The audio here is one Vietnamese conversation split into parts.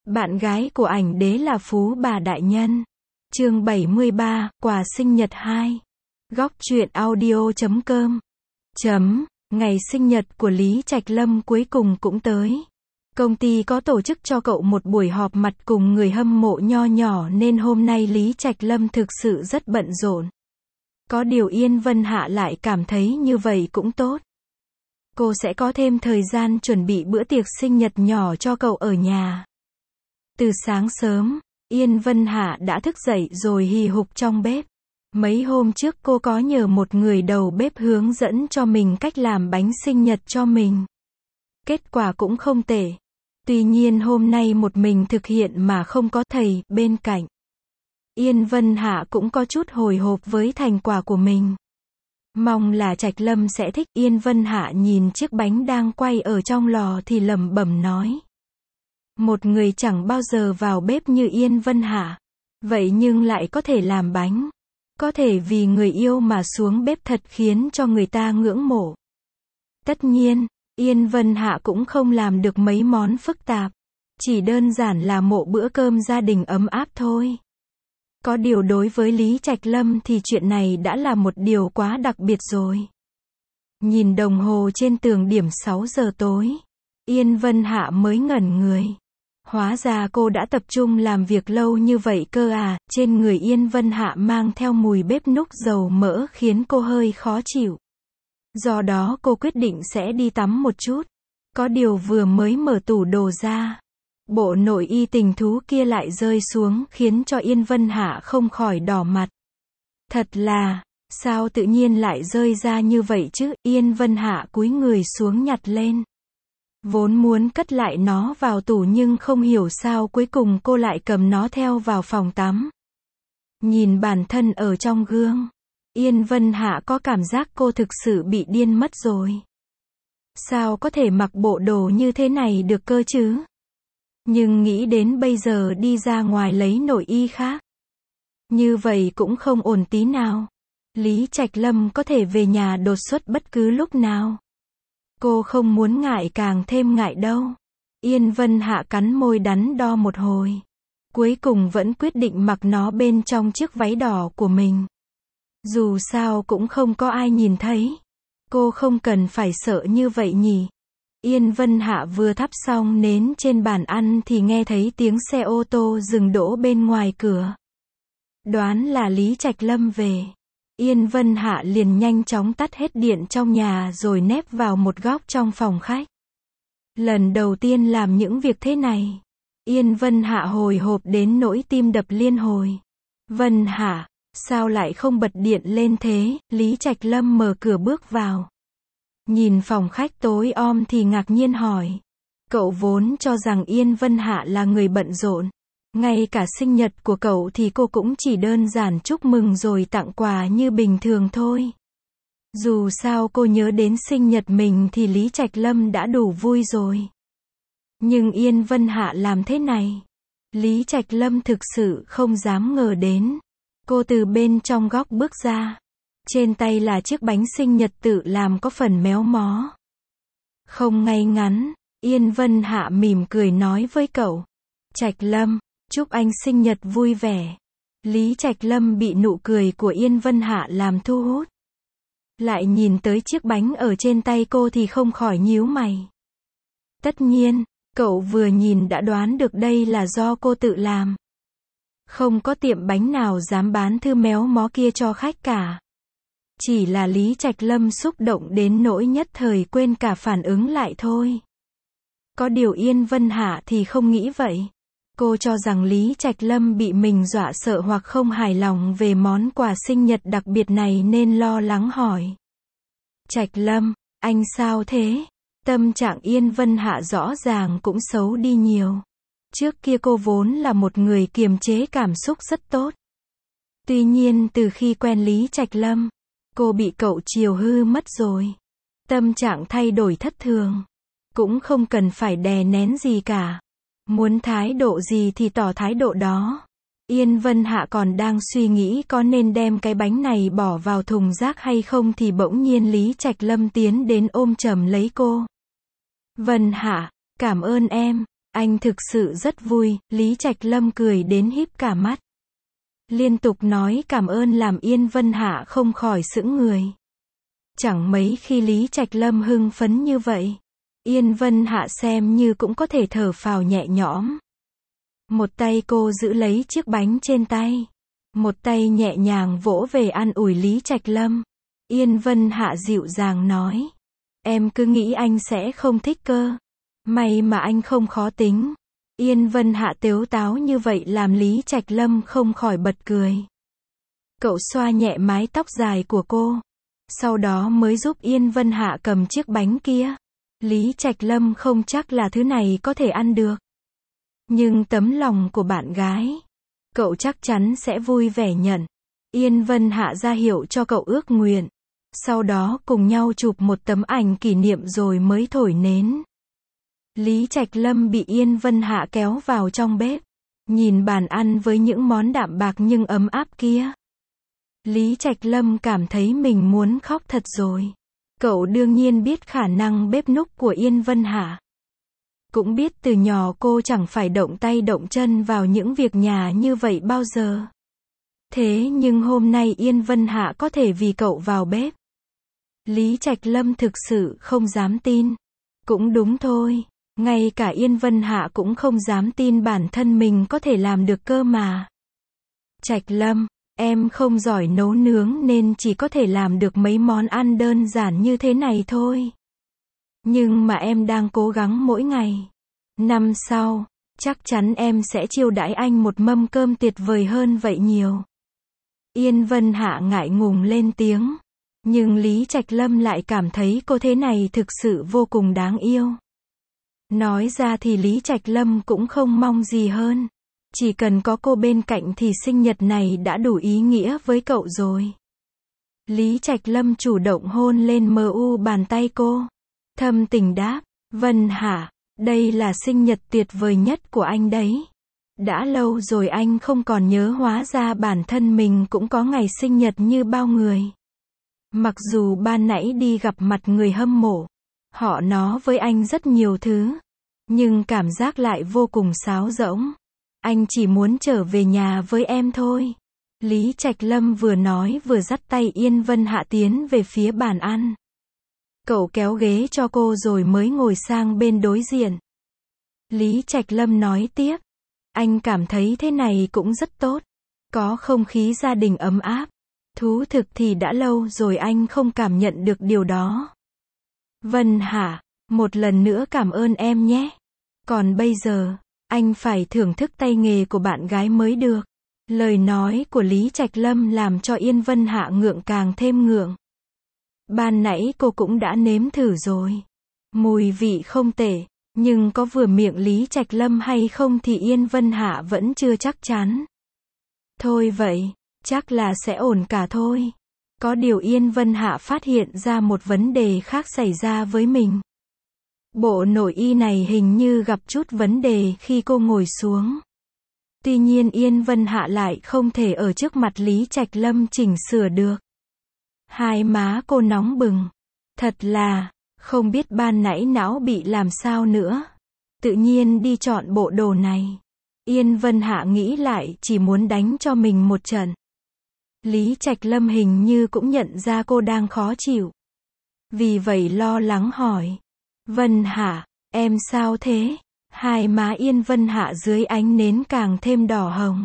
Bạn gái của ảnh đế là Phú Bà Đại Nhân. Chương 73, quà sinh nhật 2. Góc truyện audio.com. Ngày sinh nhật của Lý Trạch Lâm cuối cùng cũng tới. Công ty có tổ chức cho cậu một buổi họp mặt cùng người hâm mộ nho nhỏ nên hôm nay Lý Trạch Lâm thực sự rất bận rộn. Có điều Yên Vân Hạ lại cảm thấy như vậy cũng tốt. Cô sẽ có thêm thời gian chuẩn bị bữa tiệc sinh nhật nhỏ cho cậu ở nhà. Từ sáng sớm, Yên Vân Hạ đã thức dậy rồi hì hục trong bếp. Mấy hôm trước cô có nhờ một người đầu bếp hướng dẫn cho mình cách làm bánh sinh nhật cho mình. Kết quả cũng không tệ. Tuy nhiên hôm nay một mình thực hiện mà không có thầy bên cạnh. Yên Vân Hạ cũng có chút hồi hộp với thành quả của mình. Mong là Trạch Lâm sẽ thích. Yên Vân Hạ nhìn chiếc bánh đang quay ở trong lò thì lẩm bẩm nói. Một người chẳng bao giờ vào bếp như Yên Vân Hạ. Vậy nhưng lại có thể làm bánh. Có thể vì người yêu mà xuống bếp thật khiến cho người ta ngưỡng mộ. Tất nhiên, Yên Vân Hạ cũng không làm được mấy món phức tạp. Chỉ đơn giản là một bữa cơm gia đình ấm áp thôi. Có điều đối với Lý Trạch Lâm thì chuyện này đã là một điều quá đặc biệt rồi. Nhìn đồng hồ trên tường điểm 6 giờ tối. Yên Vân Hạ mới ngẩn người. Hóa ra cô đã tập trung làm việc lâu như vậy cơ à. Trên người Yên Vân Hạ mang theo mùi bếp núc dầu mỡ khiến cô hơi khó chịu. Do đó cô quyết định sẽ đi tắm một chút. Có điều vừa mới mở tủ đồ ra, bộ nội y tình thú kia lại rơi xuống khiến cho Yên Vân Hạ không khỏi đỏ mặt. Thật là, sao tự nhiên lại rơi ra như vậy chứ? Yên Vân Hạ cúi người xuống nhặt lên. Vốn muốn cất lại nó vào tủ nhưng không hiểu sao cuối cùng cô lại cầm nó theo vào phòng tắm. Nhìn bản thân ở trong gương, Yên Vân Hạ có cảm giác cô thực sự bị điên mất rồi. Sao có thể mặc bộ đồ như thế này được cơ chứ? Nhưng nghĩ đến bây giờ đi ra ngoài lấy nội y khác. Như vậy cũng không ổn tí nào. Lý Trạch Lâm có thể về nhà đột xuất bất cứ lúc nào. Cô không muốn ngại càng thêm ngại đâu. Yên Vân Hạ cắn môi đắn đo một hồi. Cuối cùng vẫn quyết định mặc nó bên trong chiếc váy đỏ của mình. Dù sao cũng không có ai nhìn thấy. Cô không cần phải sợ như vậy nhỉ. Yên Vân Hạ vừa thắp xong nến trên bàn ăn thì nghe thấy tiếng xe ô tô dừng đỗ bên ngoài cửa. Đoán là Lý Trạch Lâm về. Yên Vân Hạ liền nhanh chóng tắt hết điện trong nhà rồi nép vào một góc trong phòng khách. Lần đầu tiên làm những việc thế này. Yên Vân Hạ hồi hộp đến nỗi tim đập liên hồi. Vân Hạ, sao lại không bật điện lên thế? Lý Trạch Lâm mở cửa bước vào. Nhìn phòng khách tối om thì ngạc nhiên hỏi. Cậu vốn cho rằng Yên Vân Hạ là người bận rộn. Ngay cả sinh nhật của cậu thì cô cũng chỉ đơn giản chúc mừng rồi tặng quà như bình thường thôi. Dù sao cô nhớ đến sinh nhật mình thì Lý Trạch Lâm đã đủ vui rồi. Nhưng Yên Vân Hạ làm thế này. Lý Trạch Lâm thực sự không dám ngờ đến. Cô từ bên trong góc bước ra. Trên tay là chiếc bánh sinh nhật tự làm có phần méo mó. Không ngay ngắn, Yên Vân Hạ mỉm cười nói với cậu. Trạch Lâm, chúc anh sinh nhật vui vẻ. Lý Trạch Lâm bị nụ cười của Yên Vân Hạ làm thu hút. Lại nhìn tới chiếc bánh ở trên tay cô thì không khỏi nhíu mày. Tất nhiên, cậu vừa nhìn đã đoán được đây là do cô tự làm. Không có tiệm bánh nào dám bán thứ méo mó kia cho khách cả. Chỉ là Lý Trạch Lâm xúc động đến nỗi nhất thời quên cả phản ứng lại thôi. Có điều Yên Vân Hạ thì không nghĩ vậy. Cô cho rằng Lý Trạch Lâm bị mình dọa sợ hoặc không hài lòng về món quà sinh nhật đặc biệt này nên lo lắng hỏi. Trạch Lâm, anh sao thế? Tâm trạng Yên Vân Hạ rõ ràng cũng xấu đi nhiều. Trước kia cô vốn là một người kiềm chế cảm xúc rất tốt. Tuy nhiên từ khi quen Lý Trạch Lâm, cô bị cậu chiều hư mất rồi. Tâm trạng thay đổi thất thường. Cũng không cần phải đè nén gì cả. Muốn thái độ gì thì tỏ thái độ đó. Yên Vân Hạ còn đang suy nghĩ có nên đem cái bánh này bỏ vào thùng rác hay không thì bỗng nhiên Lý Trạch Lâm tiến đến ôm chầm lấy cô. Vân Hạ, cảm ơn em. Anh thực sự rất vui, Lý Trạch Lâm cười đến híp cả mắt. Liên tục nói cảm ơn làm Yên Vân Hạ không khỏi sững người. Chẳng mấy khi Lý Trạch Lâm hưng phấn như vậy. Yên Vân Hạ xem như cũng có thể thở phào nhẹ nhõm. Một tay cô giữ lấy chiếc bánh trên tay. Một tay nhẹ nhàng vỗ về an ủi Lý Trạch Lâm. Yên Vân Hạ dịu dàng nói. Em cứ nghĩ anh sẽ không thích cơ. May mà anh không khó tính. Yên Vân Hạ tếu táo như vậy làm Lý Trạch Lâm không khỏi bật cười. Cậu xoa nhẹ mái tóc dài của cô. Sau đó mới giúp Yên Vân Hạ cầm chiếc bánh kia. Lý Trạch Lâm không chắc là thứ này có thể ăn được. Nhưng tấm lòng của bạn gái, cậu chắc chắn sẽ vui vẻ nhận. Yên Vân Hạ ra hiệu cho cậu ước nguyện. Sau đó cùng nhau chụp một tấm ảnh kỷ niệm rồi mới thổi nến. Lý Trạch Lâm bị Yên Vân Hạ kéo vào trong bếp. Nhìn bàn ăn với những món đạm bạc nhưng ấm áp kia. Lý Trạch Lâm cảm thấy mình muốn khóc thật rồi. Cậu đương nhiên biết khả năng bếp núc của Yên Vân Hạ. Cũng biết từ nhỏ cô chẳng phải động tay động chân vào những việc nhà như vậy bao giờ. Thế nhưng hôm nay Yên Vân Hạ có thể vì cậu vào bếp. Lý Trạch Lâm thực sự không dám tin. Cũng đúng thôi, ngay cả Yên Vân Hạ cũng không dám tin bản thân mình có thể làm được cơ mà. Trạch Lâm, em không giỏi nấu nướng nên chỉ có thể làm được mấy món ăn đơn giản như thế này thôi. Nhưng mà em đang cố gắng mỗi ngày. Năm sau, chắc chắn em sẽ chiêu đãi anh một mâm cơm tuyệt vời hơn vậy nhiều. Yên Vân Hạ ngại ngùng lên tiếng. Nhưng Lý Trạch Lâm lại cảm thấy cô thế này thực sự vô cùng đáng yêu. Nói ra thì Lý Trạch Lâm cũng không mong gì hơn. Chỉ cần có cô bên cạnh thì sinh nhật này đã đủ ý nghĩa với cậu rồi. Lý Trạch Lâm chủ động hôn lên bàn tay cô. Thâm tình đáp, Vân Hạ, đây là sinh nhật tuyệt vời nhất của anh đấy. Đã lâu rồi anh không còn nhớ, hóa ra bản thân mình cũng có ngày sinh nhật như bao người. Mặc dù ban nãy đi gặp mặt người hâm mộ, họ nói với anh rất nhiều thứ, nhưng cảm giác lại vô cùng sáo rỗng. Anh chỉ muốn trở về nhà với em thôi. Lý Trạch Lâm vừa nói vừa dắt tay Yên Vân Hạ tiến về phía bàn ăn. Cậu kéo ghế cho cô rồi mới ngồi sang bên đối diện. Lý Trạch Lâm nói tiếp, anh cảm thấy thế này cũng rất tốt. Có không khí gia đình ấm áp. Thú thực thì đã lâu rồi anh không cảm nhận được điều đó. Vân Hạ, một lần nữa cảm ơn em nhé. Còn bây giờ, anh phải thưởng thức tay nghề của bạn gái mới được. Lời nói của Lý Trạch Lâm làm cho Yên Vân Hạ ngượng càng thêm ngượng. Ban nãy cô cũng đã nếm thử rồi. Mùi vị không tệ, nhưng có vừa miệng Lý Trạch Lâm hay không thì Yên Vân Hạ vẫn chưa chắc chắn. Thôi vậy, chắc là sẽ ổn cả thôi. Có điều Yên Vân Hạ phát hiện ra một vấn đề khác xảy ra với mình. Bộ nội y này hình như gặp chút vấn đề khi cô ngồi xuống. Tuy nhiên Yên Vân Hạ lại không thể ở trước mặt Lý Trạch Lâm chỉnh sửa được. Hai má cô nóng bừng. Thật là, không biết ban nãy não bị làm sao nữa. Tự nhiên đi chọn bộ đồ này. Yên Vân Hạ nghĩ lại chỉ muốn đánh cho mình một trận. Lý Trạch Lâm hình như cũng nhận ra cô đang khó chịu. Vì vậy lo lắng hỏi. Vân Hạ, em sao thế? Hai má Yên Vân Hạ dưới ánh nến càng thêm đỏ hồng.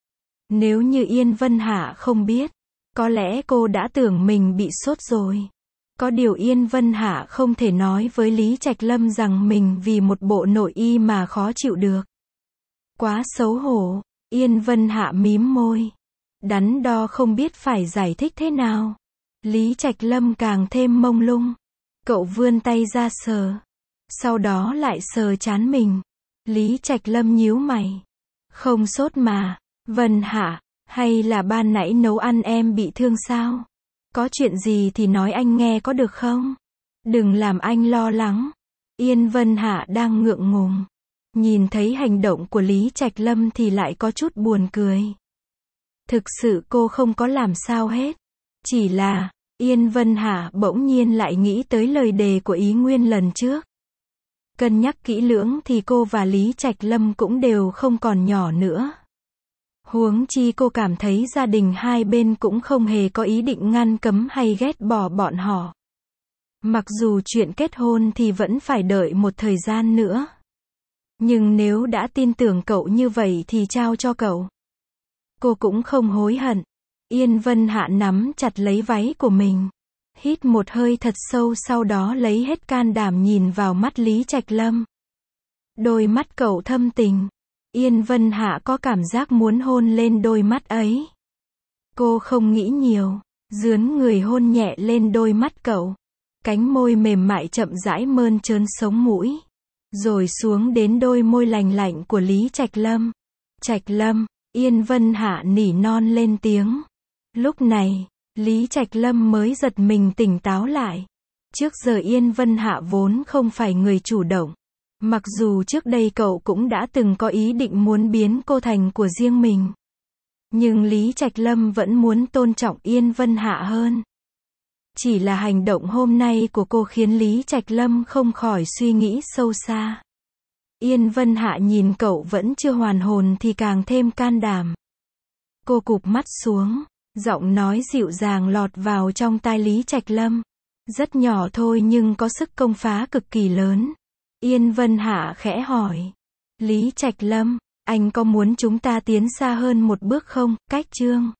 Nếu như Yên Vân Hạ không biết, có lẽ cô đã tưởng mình bị sốt rồi. Có điều Yên Vân Hạ không thể nói với Lý Trạch Lâm rằng mình vì một bộ nội y mà khó chịu được. Quá xấu hổ, Yên Vân Hạ mím môi. Đắn đo không biết phải giải thích thế nào. Lý Trạch Lâm càng thêm mông lung. Cậu vươn tay ra sờ. Sau đó lại sờ trán mình. Lý Trạch Lâm nhíu mày. Không sốt mà. Vân Hạ, hay là ban nãy nấu ăn em bị thương sao? Có chuyện gì thì nói anh nghe có được không? Đừng làm anh lo lắng. Yên Vân Hạ đang ngượng ngùng. Nhìn thấy hành động của Lý Trạch Lâm thì lại có chút buồn cười. Thực sự cô không có làm sao hết. Chỉ là, Yên Vân Hạ bỗng nhiên lại nghĩ tới lời đề của Ý Nguyên lần trước. Cân nhắc kỹ lưỡng thì cô và Lý Trạch Lâm cũng đều không còn nhỏ nữa. Huống chi cô cảm thấy gia đình hai bên cũng không hề có ý định ngăn cấm hay ghét bỏ bọn họ. Mặc dù chuyện kết hôn thì vẫn phải đợi một thời gian nữa. Nhưng nếu đã tin tưởng cậu như vậy thì trao cho cậu. Cô cũng không hối hận. Yên Vân Hạ nắm chặt lấy váy của mình. Hít một hơi thật sâu, sau đó lấy hết can đảm nhìn vào mắt Lý Trạch Lâm. Đôi mắt cậu thâm tình. Yên Vân Hạ có cảm giác muốn hôn lên đôi mắt ấy. Cô không nghĩ nhiều, dướn người hôn nhẹ lên đôi mắt cậu. Cánh môi mềm mại chậm rãi mơn trớn sống mũi. Rồi xuống đến đôi môi lành lạnh của Lý Trạch Lâm. Trạch Lâm, Yên Vân Hạ nỉ non lên tiếng. Lúc này, Lý Trạch Lâm mới giật mình tỉnh táo lại. Trước giờ Yên Vân Hạ vốn không phải người chủ động. Mặc dù trước đây cậu cũng đã từng có ý định muốn biến cô thành của riêng mình. Nhưng Lý Trạch Lâm vẫn muốn tôn trọng Yên Vân Hạ hơn. Chỉ là hành động hôm nay của cô khiến Lý Trạch Lâm không khỏi suy nghĩ sâu xa. Yên Vân Hạ nhìn cậu vẫn chưa hoàn hồn thì càng thêm can đảm. Cô cụp mắt xuống, giọng nói dịu dàng lọt vào trong tai Lý Trạch Lâm. Rất nhỏ thôi nhưng có sức công phá cực kỳ lớn. Yên Vân Hạ khẽ hỏi. Lý Trạch Lâm, anh có muốn chúng ta tiến xa hơn một bước không? Cách Chương